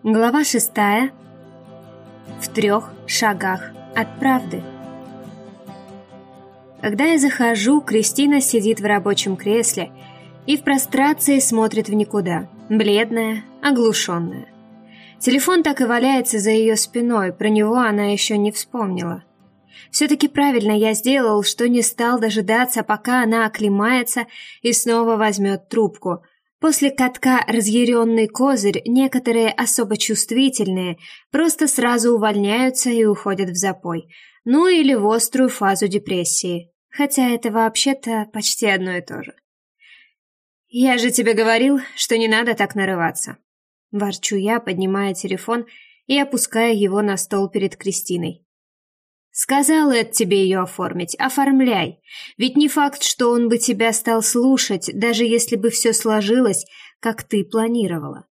Глава 6. В 3 шагах от правды. Когда я захожу, Кристина сидит в рабочем кресле и в прострации смотрит в никуда, бледная, оглушенная. Телефон так и валяется за ее спиной, про него она еще не вспомнила. Все-таки правильно я сделал, что не стал дожидаться, пока она оклемается и снова возьмет трубку. После катка «Разъяренный козырь» некоторые особо чувствительные просто сразу увольняются и уходят в запой. Ну или в острую фазу депрессии. Хотя это вообще-то почти одно и то же. «Я же тебе говорил, что не надо так нарываться», — ворчу я, поднимая телефон и опуская его на стол перед Кристиной. «Сказал Эд тебе ее оформить. Оформляй. Ведь не факт, что он бы тебя стал слушать, даже если бы все сложилось, как ты планировала».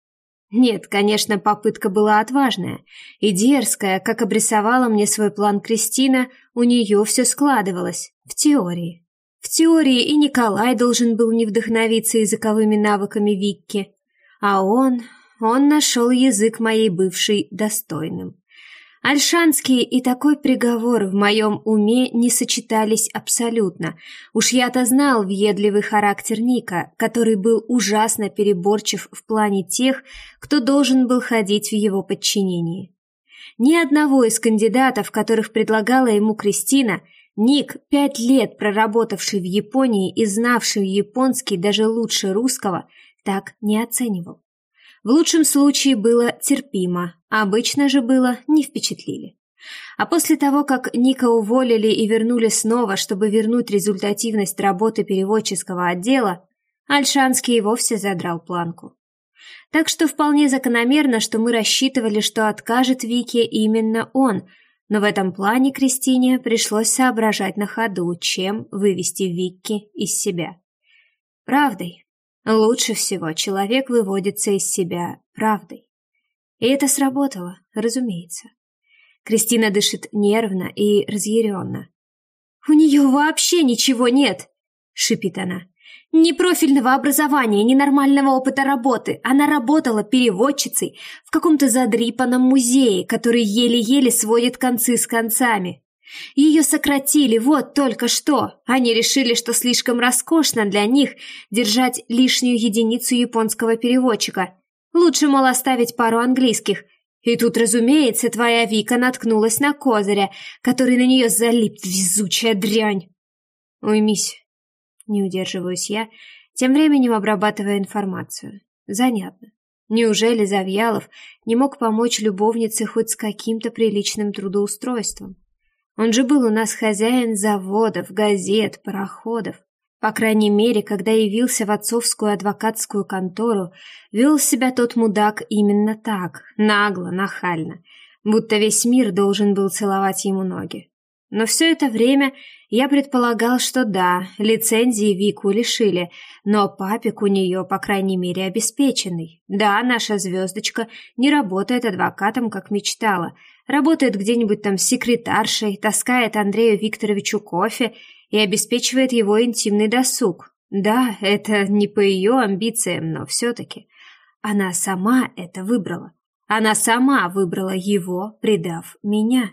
Нет, конечно, попытка была отважная и дерзкая, как обрисовала мне свой план Кристина, у нее все складывалось, в теории. В теории и Николай должен был не вдохновиться языковыми навыками Викки, а он нашел язык моей бывшей достойным. Ольшанский и такой приговор в моем уме не сочетались абсолютно. Уж я-то знал въедливый характер Ника, который был ужасно переборчив в плане тех, кто должен был ходить в его подчинении. Ни одного из кандидатов, которых предлагала ему Кристина, Ник, 5 лет проработавший в Японии и знавший японский даже лучше русского, так не оценивал. В лучшем случае было терпимо, а обычно же было не впечатлили. А после того, как Ника уволили и вернули снова, чтобы вернуть результативность работы переводческого отдела, Ольшанский и вовсе задрал планку. Так что вполне закономерно, что мы рассчитывали, что откажет Вике именно он, но в этом плане Кристине пришлось соображать на ходу, чем вывести Викки из себя. Правдой. Лучше всего человек выводится из себя правдой. И это сработало, разумеется. Кристина дышит нервно и разъяренно. «У нее вообще ничего нет!» — шипит она. «Ни профильного образования, ни нормального опыта работы. Она работала переводчицей в каком-то задрипанном музее, который еле-еле сводит концы с концами. Ее сократили вот только что. Они решили, что слишком роскошно для них держать лишнюю единицу японского переводчика. Лучше, мол, оставить пару английских. И тут, разумеется, твоя Вика наткнулась на козыря, который на нее залип, везучая дрянь. Уймись. Не удерживаюсь я, тем временем обрабатывая информацию. Занятно. Неужели Завьялов не мог помочь любовнице хоть с каким-то приличным трудоустройством? Он же был у нас хозяин заводов, газет, пароходов. По крайней мере, когда явился в отцовскую адвокатскую контору, вел себя тот мудак именно так, нагло, нахально, будто весь мир должен был целовать ему ноги. Но все это время я предполагал, что да, лицензии Вику лишили, но папик у нее, по крайней мере, обеспеченный. Да, наша звездочка не работает адвокатом, как мечтала, работает где-нибудь там секретаршей, таскает Андрею Викторовичу кофе и обеспечивает его интимный досуг. Да, это не по ее амбициям, но все-таки она сама это выбрала. Она сама выбрала его, предав меня.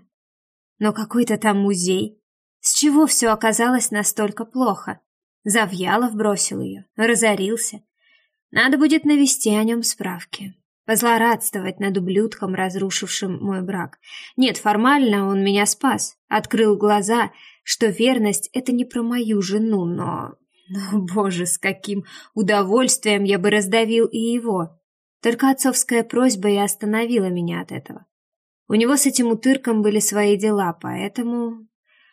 Но какой-то там музей. С чего все оказалось настолько плохо? Завьялов бросил ее, разорился. Надо будет навести о нем справки. Позлорадствовать над ублюдком, разрушившим мой брак. Нет, формально он меня спас. Открыл глаза, что верность — это не про мою жену, но, боже, с каким удовольствием я бы раздавил и его. Только отцовская просьба и остановила меня от этого. У него с этим утырком были свои дела, поэтому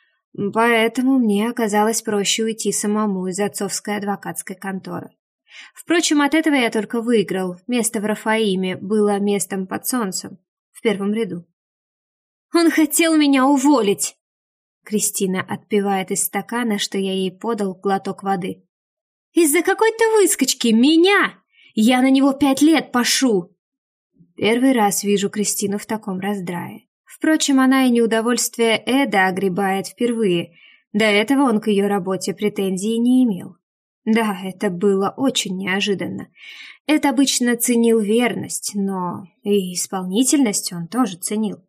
мне оказалось проще уйти самому из отцовской адвокатской конторы. Впрочем, от этого я только выиграл. Место в Рафаиме было местом под солнцем, в первом ряду. «Он хотел меня уволить!» Кристина отпивает из стакана, что я ей подал, глоток воды. «Из-за какой-то выскочки! Меня! Я на него 5 лет пашу!» Первый раз вижу Кристину в таком раздрае. Впрочем, она и неудовольствие Эда огребает впервые. До этого он к ее работе претензий не имел. Да, это было очень неожиданно. Эд обычно ценил верность, но и исполнительность он тоже ценил.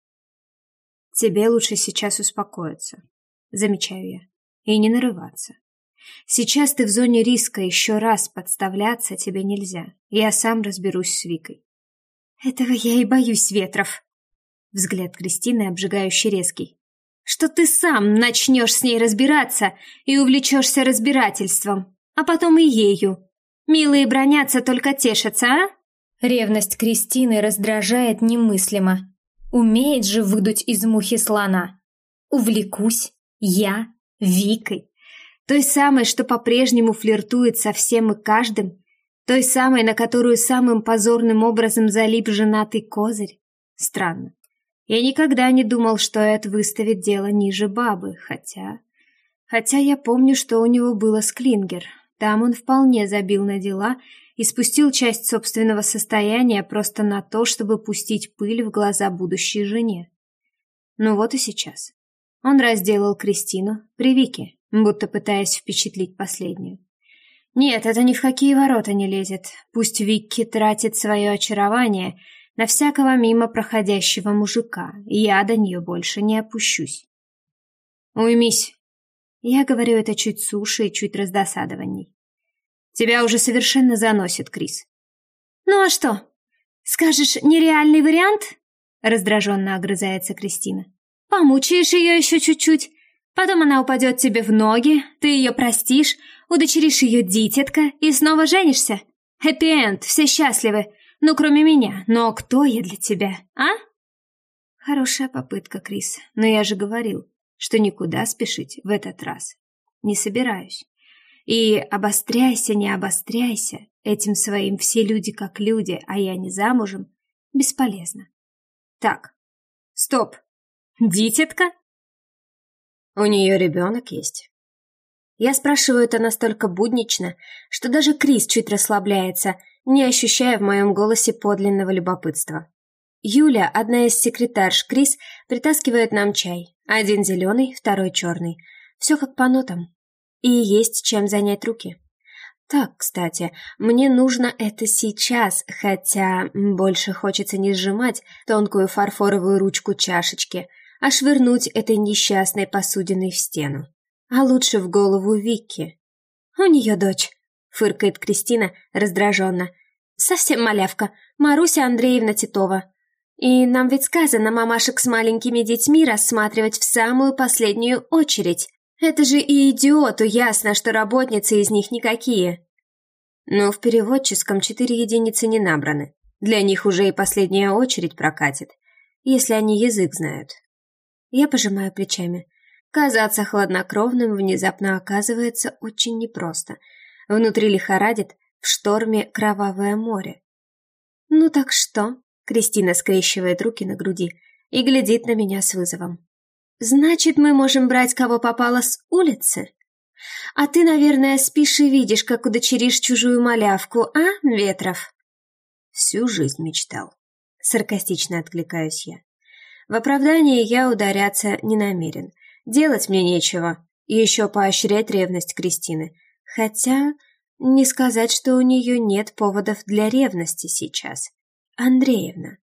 Тебе лучше сейчас успокоиться, замечаю я, и не нарываться. Сейчас ты в зоне риска, еще раз подставляться тебе нельзя. Я сам разберусь с Викой. Этого я и боюсь, Ветров. Взгляд Кристины обжигающе резкий. Что ты сам начнешь с ней разбираться и увлечешься разбирательством, а потом и ею. Милые бранятся, только тешатся, а? Ревность Кристины раздражает немыслимо. Умеет же выдуть из мухи слона. Увлекусь я Викой. Той самой, что по-прежнему флиртует со всем и каждым, той самой, на которую самым позорным образом залип женатый козырь. Странно. Я никогда не думал, что Эд выставит дело ниже бабы, хотя я помню, что у него было с Клингер. Там он вполне забил на дела и спустил часть собственного состояния просто на то, чтобы пустить пыль в глаза будущей жене. Ну вот и сейчас. Он разделал Кристину при Вике, будто пытаясь впечатлить последнюю. Нет, это ни в какие ворота не лезет. Пусть Викки тратит свое очарование на всякого мимо проходящего мужика, и я до нее больше не опущусь. Уймись. Я говорю это чуть суше и чуть раздосадованней. Тебя уже совершенно заносит, Крис. Ну а что? Скажешь, нереальный вариант? Раздраженно огрызается Кристина. Помучаешь ее еще чуть-чуть, потом она упадет тебе в ноги, ты ее простишь, удочеришь ее дитятка и снова женишься. Хэппи-энд, все счастливы, ну кроме меня, но кто я для тебя, а? Хорошая попытка, Крис, но я же говорил, что никуда спешить в этот раз не собираюсь. И обостряйся, не обостряйся, этим своим все люди как люди, а я не замужем, бесполезно. Так, стоп, дитятка? У нее ребенок есть. Я спрашиваю это настолько буднично, что даже Крис чуть расслабляется, не ощущая в моем голосе подлинного любопытства. Юля, одна из секретарш Крис, притаскивает нам чай. Один зеленый, второй черный. Все как по нотам. И есть чем занять руки. Так, кстати, мне нужно это сейчас, хотя больше хочется не сжимать тонкую фарфоровую ручку чашечки, а швырнуть этой несчастной посудиной в стену. А лучше в голову Викки. У нее дочь, фыркает Кристина раздраженно. Совсем малявка, Маруся Андреевна Титова. И нам ведь сказано мамашек с маленькими детьми рассматривать в самую последнюю очередь. Это же и идиоту ясно, что работницы из них никакие. Но в переводческом 4 единицы не набраны. Для них уже и последняя очередь прокатит, если они язык знают. Я пожимаю плечами. Казаться хладнокровным внезапно оказывается очень непросто. Внутри лихорадит, в шторме кровавое море. «Ну так что?» — Кристина скрещивает руки на груди и глядит на меня с вызовом. «Значит, мы можем брать кого попало с улицы? А ты, наверное, спишь и видишь, как удочеришь чужую малявку, а, Ветров?» «Всю жизнь мечтал», — саркастично откликаюсь я. В оправдании я ударяться не намерен. Делать мне нечего, и еще поощрять ревность Кристины. Хотя не сказать, что у нее нет поводов для ревности сейчас. Андреевна.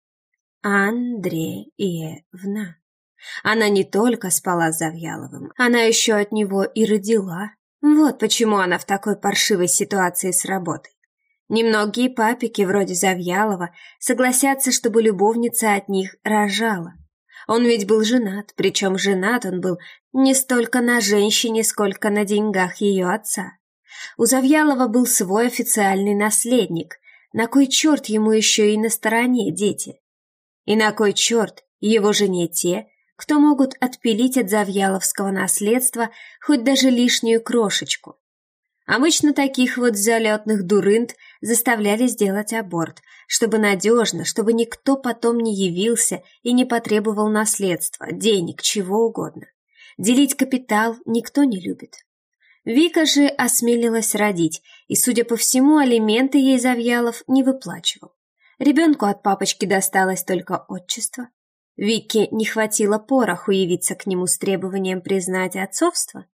Андреевна. Она не только спала с Завьяловым, она еще от него и родила. Вот почему она в такой паршивой ситуации с работой. Немногие папики вроде Завьялова согласятся, чтобы любовница от них рожала. Он ведь был женат, причем женат он был не столько на женщине, сколько на деньгах ее отца. У Завьялова был свой официальный наследник. На кой черт ему еще и на стороне дети? И на кой черт его жене те, кто могут отпилить от завьяловского наследства хоть даже лишнюю крошечку? Обычно таких вот залетных дурынд заставляли сделать аборт, чтобы надежно, чтобы никто потом не явился и не потребовал наследства, денег, чего угодно. Делить капитал никто не любит. Вика же осмелилась родить, и, судя по всему, алименты ей Завьялов не выплачивал. Ребенку от папочки досталось только отчество. Вике не хватило пороху явиться к нему с требованием признать отцовство.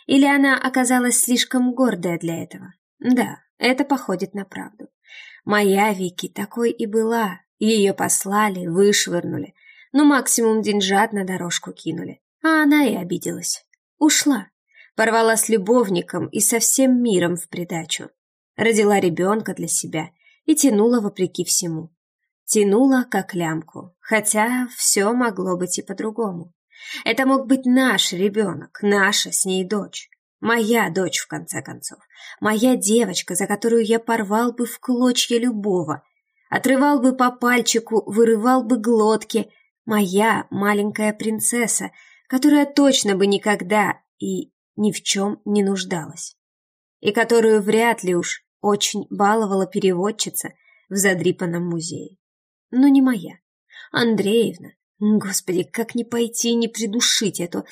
Или она оказалась слишком гордая для этого? Да, это походит на правду. Моя Вики такой и была. Ее послали, вышвырнули. Ну, максимум деньжат на дорожку кинули. А она и обиделась. Ушла. Порвала с любовником и со всем миром в придачу. Родила ребенка для себя и тянула вопреки всему. Тянула как лямку, хотя все могло быть и по-другому. Это мог быть наш ребенок, наша с ней дочь. Моя дочь, в конце концов. Моя девочка, за которую я порвал бы в клочья любого. Отрывал бы по пальчику, вырывал бы глотки. Моя маленькая принцесса, которая точно бы никогда и ни в чем не нуждалась. И которую вряд ли уж очень баловала переводчица в задрипанном музее. Но не моя. Андреевна. Господи, как не пойти, не придушить эту...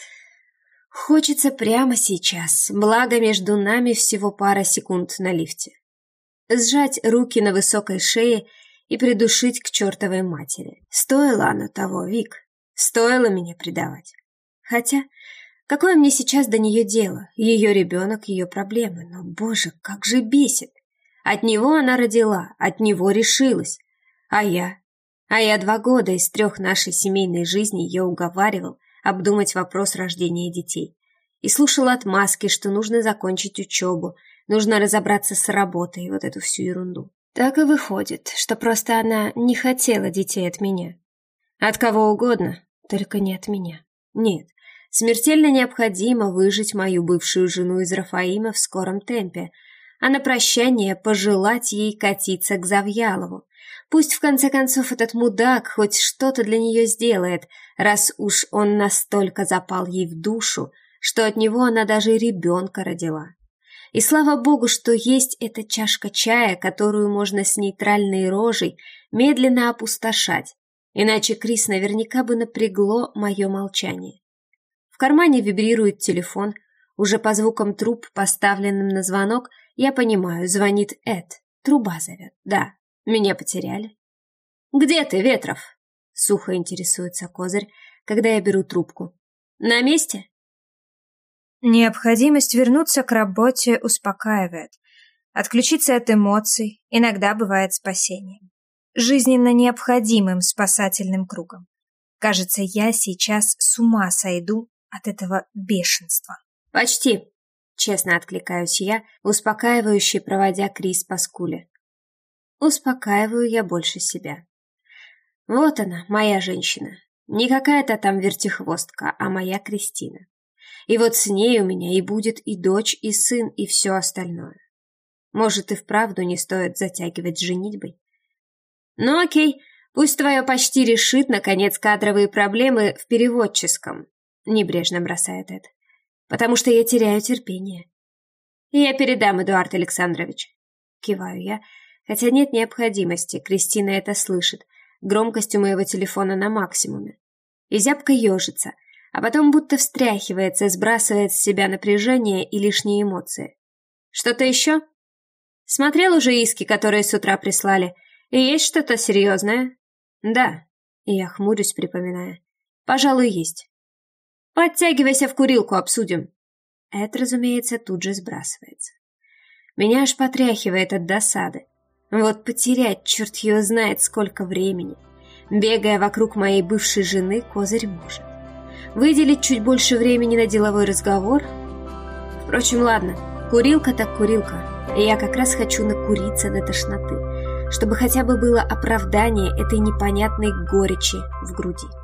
Хочется прямо сейчас, благо между нами всего пара секунд на лифте. Сжать руки на высокой шее и придушить к чертовой матери. Стоило оно того, Вик. Стоило меня предавать. Хотя, какое мне сейчас до нее дело? Ее ребенок, ее проблемы. Но, боже, как же бесит. От него она родила, от него решилась. А я 2 года из 3 нашей семейной жизни ее уговаривал обдумать вопрос рождения детей. И слушал отмазки, что нужно закончить учебу, нужно разобраться с работой и вот эту всю ерунду. Так и выходит, что просто она не хотела детей от меня. От кого угодно, только не от меня. Нет, смертельно необходимо выжить мою бывшую жену из Рафаима в скором темпе, а на прощание пожелать ей катиться к Завьялову. Пусть, в конце концов, этот мудак хоть что-то для нее сделает, раз уж он настолько запал ей в душу, что от него она даже ребенка родила. И слава богу, что есть эта чашка чая, которую можно с нейтральной рожей медленно опустошать, иначе Крис наверняка бы напрягло мое молчание. В кармане вибрирует телефон, уже по звукам труб, поставленным на звонок, я понимаю, звонит Эд, труба зовет, да. Меня потеряли. «Где ты, Ветров?» — сухо интересуется Козырь, когда я беру трубку. «На месте?» Необходимость вернуться к работе успокаивает. Отключиться от эмоций иногда бывает спасением. Жизненно необходимым спасательным кругом. Кажется, я сейчас с ума сойду от этого бешенства. «Почти», — честно откликаюсь я, успокаивающе проводя Крис по скуле. Успокаиваю я больше себя. Вот она, моя женщина. Не какая-то там вертихвостка, а моя Кристина. И вот с ней у меня и будет и дочь, и сын, и все остальное. Может, и вправду не стоит затягивать с женитьбой? Ну окей, пусть твое почти решит, наконец, кадровые проблемы в переводческом, небрежно бросает это. Потому что я теряю терпение. Я передам, Эдуард Александрович. Киваю я, хотя нет необходимости, Кристина это слышит. Громкость у моего телефона на максимуме. И зябко ежится, а потом будто встряхивается, сбрасывает с себя напряжение и лишние эмоции. Что-то еще? Смотрел уже иски, которые с утра прислали? И есть что-то серьезное? Да. И я хмурюсь, припоминая. Пожалуй, есть. Подтягивайся в курилку, обсудим. Это, разумеется, тут же сбрасывается. Меня аж потряхивает от досады. Вот потерять, черт его знает, сколько времени. Бегая вокруг моей бывшей жены, Козырь может. Выделить чуть больше времени на деловой разговор? Впрочем, ладно, курилка так курилка. И я как раз хочу накуриться до тошноты, чтобы хотя бы было оправдание этой непонятной горечи в груди.